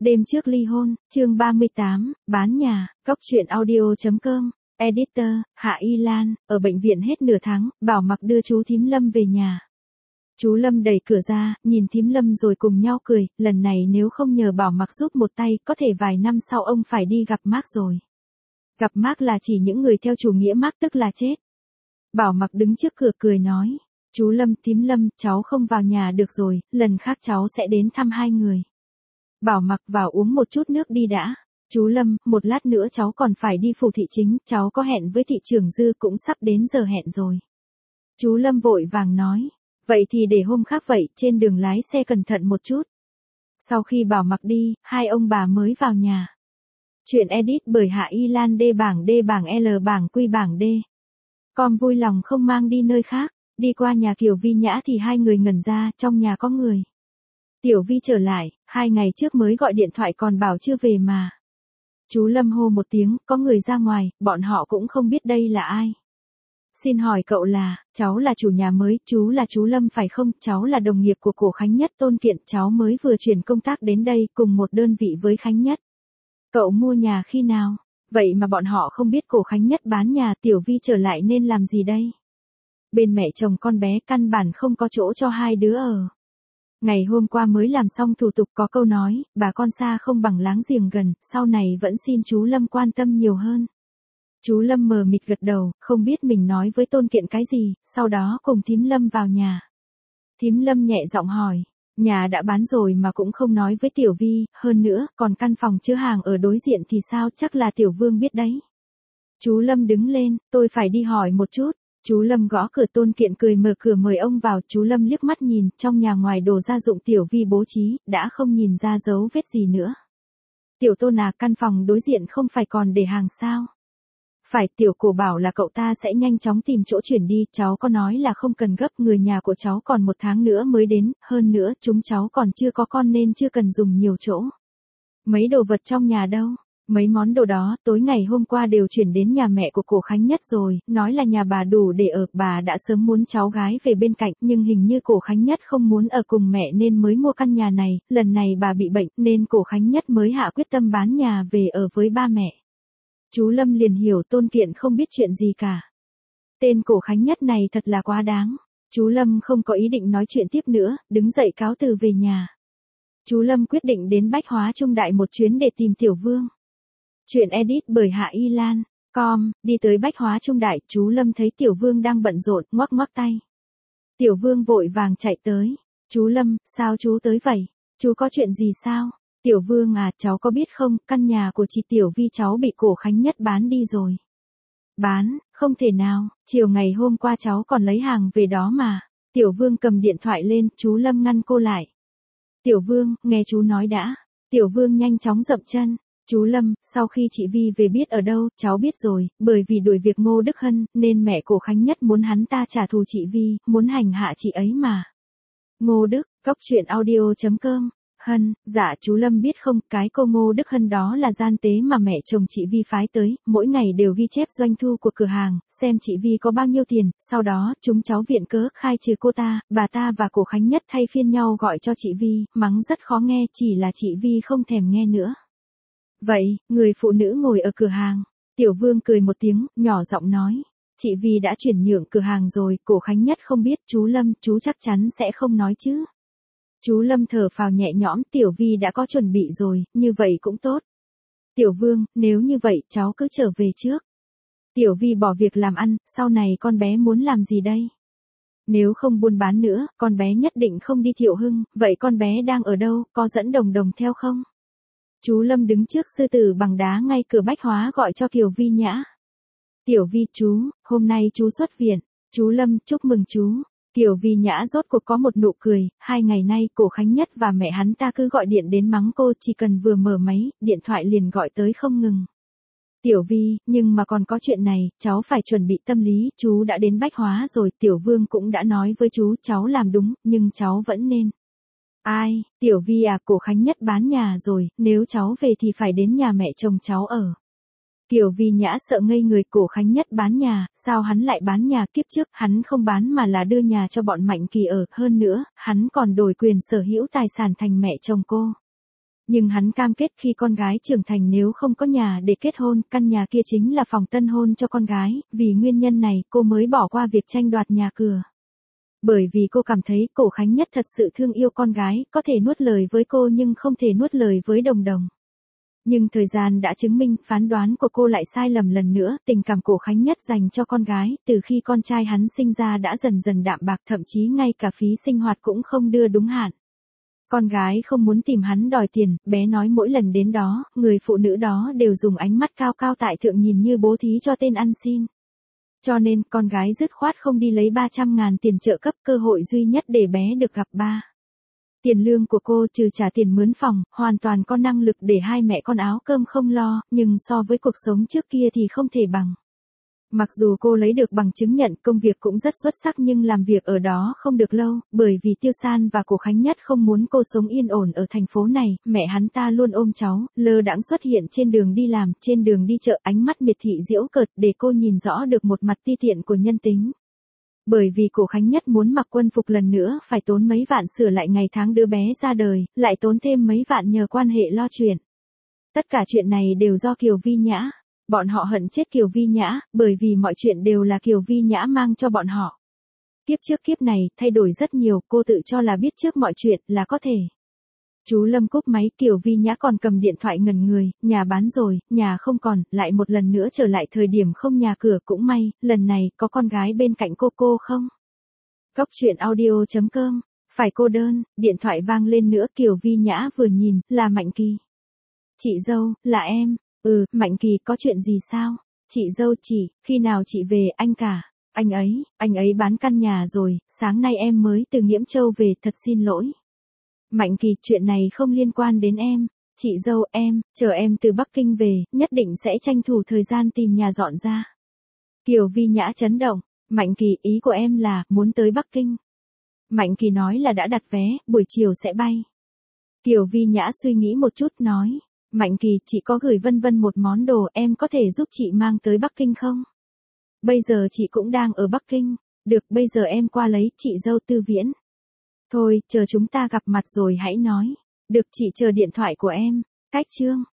Đêm trước ly hôn, chương 38, bán nhà, góc truyện audio.com, editor, Hạ Y Lan, ở bệnh viện hết nửa tháng, Bảo Mặc đưa chú Thím Lâm về nhà. Chú Lâm đẩy cửa ra, nhìn Thím Lâm rồi cùng nhau cười, lần này nếu không nhờ Bảo Mặc giúp một tay, có thể vài năm sau ông phải đi gặp Mark rồi. Gặp Mark là chỉ những người theo chủ nghĩa Mark tức là chết. Bảo Mặc đứng trước cửa cười nói, chú Lâm, Thím Lâm, cháu không vào nhà được rồi, lần khác cháu sẽ đến thăm hai người. Bảo Mặc vào uống một chút nước đi đã. Chú Lâm, một lát nữa cháu còn phải đi phủ thị chính, cháu có hẹn với thị trưởng Dư cũng sắp đến giờ hẹn rồi. Chú Lâm vội vàng nói, vậy thì để hôm khác vậy, trên đường lái xe cẩn thận một chút. Sau khi Bảo Mặc đi, hai ông bà mới vào nhà. Chuyện edit bởi Hạ Y Lan. D bảng L bảng Q bảng D. Con vui lòng không mang đi nơi khác. Đi qua nhà Kiều Vi Nhã thì hai người ngẩn ra, trong nhà có người. Tiểu Vi trở lại, 2 ngày trước mới gọi điện thoại còn bảo chưa về mà. Chú Lâm hô một tiếng, có người ra ngoài, bọn họ cũng không biết đây là ai. Xin hỏi cậu là, cháu là chủ nhà mới, chú là chú Lâm phải không, cháu là đồng nghiệp của cổ Khánh Nhất Tôn Kiện, cháu mới vừa chuyển công tác đến đây cùng một đơn vị với Khánh Nhất. Cậu mua nhà khi nào? Vậy mà bọn họ không biết cổ Khánh Nhất bán nhà, Tiểu Vi trở lại nên làm gì đây? Bên mẹ chồng con bé căn bản không có chỗ cho hai đứa ở. Ngày hôm qua mới làm xong thủ tục có câu nói, bà con xa không bằng láng giềng gần, sau này vẫn xin chú Lâm quan tâm nhiều hơn. Chú Lâm mờ mịt gật đầu, không biết mình nói với Tôn Kiện cái gì, sau đó cùng Thím Lâm vào nhà. Thím Lâm nhẹ giọng hỏi, nhà đã bán rồi mà cũng không nói với Tiểu Vi, hơn nữa, còn căn phòng chứa hàng ở đối diện thì sao, chắc là Tiểu Vương biết đấy. Chú Lâm đứng lên, tôi phải đi hỏi một chút. Chú Lâm gõ cửa. Tôn Kiện cười mở cửa mời ông vào, chú Lâm liếc mắt nhìn, trong nhà ngoài đồ gia dụng Tiểu Vi bố trí, đã không nhìn ra dấu vết gì nữa. Tiểu Tôn à, căn phòng đối diện không phải còn để hàng sao? Phải, Tiểu Cổ bảo là cậu ta sẽ nhanh chóng tìm chỗ chuyển đi, cháu có nói là không cần gấp, người nhà của cháu còn 1 tháng nữa mới đến, hơn nữa chúng cháu còn chưa có con nên chưa cần dùng nhiều chỗ. Mấy đồ vật trong nhà đâu? Mấy món đồ đó, tối ngày hôm qua đều chuyển đến nhà mẹ của cổ Khánh Nhất rồi, nói là nhà bà đủ để ở, bà đã sớm muốn cháu gái về bên cạnh, nhưng hình như cổ Khánh Nhất không muốn ở cùng mẹ nên mới mua căn nhà này, lần này bà bị bệnh nên cổ Khánh Nhất mới hạ quyết tâm bán nhà về ở với ba mẹ. Chú Lâm liền hiểu Tôn Kiện không biết chuyện gì cả. Tên cổ Khánh Nhất này thật là quá đáng. Chú Lâm không có ý định nói chuyện tiếp nữa, đứng dậy cáo từ về nhà. Chú Lâm quyết định đến Bách Hóa Trung Đại một chuyến để tìm Tiểu Vương. Chuyện edit bởi Hạ Y Lan. Đi tới Bách Hóa Trung Đại, chú Lâm thấy Tiểu Vương đang bận rộn, ngoắc ngoắc tay. Tiểu Vương vội vàng chạy tới. Chú Lâm, sao chú tới vậy? Chú có chuyện gì sao? Tiểu Vương à, cháu có biết không, căn nhà của chị Tiểu Vi cháu bị cổ Khánh Nhất bán đi rồi. Bán, không thể nào, chiều ngày hôm qua cháu còn lấy hàng về đó mà. Tiểu Vương cầm điện thoại lên, chú Lâm ngăn cô lại. Tiểu Vương, nghe chú nói đã. Tiểu Vương nhanh chóng dậm chân. Chú Lâm, sau khi chị Vi về biết ở đâu, cháu biết rồi, bởi vì đuổi việc Ngô Đức Hân, nên mẹ cổ Khánh Nhất muốn hắn ta trả thù chị Vi, muốn hành hạ chị ấy mà. Ngô Đức, góc truyện audio.com, Hân, dạ chú Lâm biết không, cái cô Ngô Đức Hân đó là gian tế mà mẹ chồng chị Vi phái tới, mỗi ngày đều ghi chép doanh thu của cửa hàng, xem chị Vi có bao nhiêu tiền, sau đó, chúng cháu viện cớ khai trừ cô ta, bà ta và cổ Khánh Nhất thay phiên nhau gọi cho chị Vi, mắng rất khó nghe, chỉ là chị Vi không thèm nghe nữa. Vậy, người phụ nữ ngồi ở cửa hàng. Tiểu Vương cười một tiếng, nhỏ giọng nói. Chị Vi đã chuyển nhượng cửa hàng rồi, cổ Khánh Nhất không biết, chú Lâm, chú chắc chắn sẽ không nói chứ. Chú Lâm thở phào nhẹ nhõm, Tiểu Vi đã có chuẩn bị rồi, như vậy cũng tốt. Tiểu Vương, nếu như vậy, cháu cứ trở về trước. Tiểu Vi bỏ việc làm ăn, sau này con bé muốn làm gì đây? Nếu không buôn bán nữa, con bé nhất định không đi Thiệu Hưng, vậy con bé đang ở đâu, có dẫn Đồng Đồng theo không? Chú Lâm đứng trước sư tử bằng đá ngay cửa Bách Hóa gọi cho Kiều Vi Nhã. Tiểu Vi chú, hôm nay chú xuất viện. Chú Lâm, chúc mừng chú. Kiều Vi Nhã rốt cuộc có một nụ cười, 2 ngày nay cổ Khánh Nhất và mẹ hắn ta cứ gọi điện đến mắng cô, chỉ cần vừa mở máy, điện thoại liền gọi tới không ngừng. Tiểu Vi, nhưng mà còn có chuyện này, cháu phải chuẩn bị tâm lý, chú đã đến Bách Hóa rồi, Tiểu Vương cũng đã nói với chú, cháu làm đúng, nhưng cháu vẫn nên. Ai, Tiểu Vi à, cổ Khánh Nhất bán nhà rồi, nếu cháu về thì phải đến nhà mẹ chồng cháu ở. Kiều Vi Nhã sợ ngây người, cổ Khánh Nhất bán nhà, sao hắn lại bán nhà, kiếp trước, hắn không bán mà là đưa nhà cho bọn Mạnh Kỳ ở, hơn nữa, hắn còn đổi quyền sở hữu tài sản thành mẹ chồng cô. Nhưng hắn cam kết khi con gái trưởng thành nếu không có nhà để kết hôn, căn nhà kia chính là phòng tân hôn cho con gái, vì nguyên nhân này cô mới bỏ qua việc tranh đoạt nhà cửa. Bởi vì cô cảm thấy Cổ Khánh Nhất thật sự thương yêu con gái, có thể nuốt lời với cô nhưng không thể nuốt lời với Đồng Đồng. Nhưng thời gian đã chứng minh phán đoán của cô lại sai lầm lần nữa, tình cảm Cổ Khánh Nhất dành cho con gái, từ khi con trai hắn sinh ra đã dần dần đạm bạc, thậm chí ngay cả phí sinh hoạt cũng không đưa đúng hạn. Con gái không muốn tìm hắn đòi tiền, bé nói mỗi lần đến đó, người phụ nữ đó đều dùng ánh mắt cao cao tại thượng nhìn như bố thí cho tên ăn xin. Cho nên, con gái dứt khoát không đi lấy 300.000 tiền trợ cấp, cơ hội duy nhất để bé được gặp ba. Tiền lương của cô trừ trả tiền mướn phòng, hoàn toàn có năng lực để hai mẹ con áo cơm không lo, nhưng so với cuộc sống trước kia thì không thể bằng. Mặc dù cô lấy được bằng chứng nhận công việc cũng rất xuất sắc nhưng làm việc ở đó không được lâu, bởi vì Tiêu San và Cổ Khánh Nhất không muốn cô sống yên ổn ở thành phố này, mẹ hắn ta luôn ôm cháu, lơ đãng xuất hiện trên đường đi làm, trên đường đi chợ, ánh mắt miệt thị giễu cợt để cô nhìn rõ được một mặt ti tiện của nhân tính. Bởi vì Cổ Khánh Nhất muốn mặc quân phục lần nữa phải tốn mấy vạn sửa lại ngày tháng đứa bé ra đời, lại tốn thêm mấy vạn nhờ quan hệ lo chuyện. Tất cả chuyện này đều do Kiều Vi Nhã. Bọn họ hận chết Kiều Vi Nhã, bởi vì mọi chuyện đều là Kiều Vi Nhã mang cho bọn họ. Kiếp trước kiếp này, thay đổi rất nhiều, cô tự cho là biết trước mọi chuyện là có thể. Chú Lâm cúp máy, Kiều Vi Nhã còn cầm điện thoại ngẩn người, nhà bán rồi, nhà không còn, lại một lần nữa trở lại thời điểm không nhà cửa, cũng may, lần này có con gái bên cạnh cô không? Góc truyện audio.com, phải cô đơn, điện thoại vang lên nữa, Kiều Vi Nhã vừa nhìn, là Mạnh Kỳ. Chị dâu, là em. Mạnh Kỳ, có chuyện gì sao? Chị dâu, khi nào chị về, anh cả? Anh ấy bán căn nhà rồi, sáng nay em mới từ Nghiễm Châu về, thật xin lỗi. Mạnh Kỳ, chuyện này không liên quan đến em. Chị dâu, chờ em từ Bắc Kinh về, nhất định sẽ tranh thủ thời gian tìm nhà dọn ra. Kiều Vi Nhã chấn động. Mạnh Kỳ, ý của em là, muốn tới Bắc Kinh. Mạnh Kỳ nói là đã đặt vé, buổi chiều sẽ bay. Kiều Vi Nhã suy nghĩ một chút, nói. Mạnh Kỳ, chị có gửi Vân Vân một món đồ, em có thể giúp chị mang tới Bắc Kinh không? Bây giờ chị cũng đang ở Bắc Kinh. Được, bây giờ em qua lấy, chị dâu Tư Viễn. Thôi, chờ chúng ta gặp mặt rồi hãy nói. Được, chị chờ điện thoại của em. Cách chương.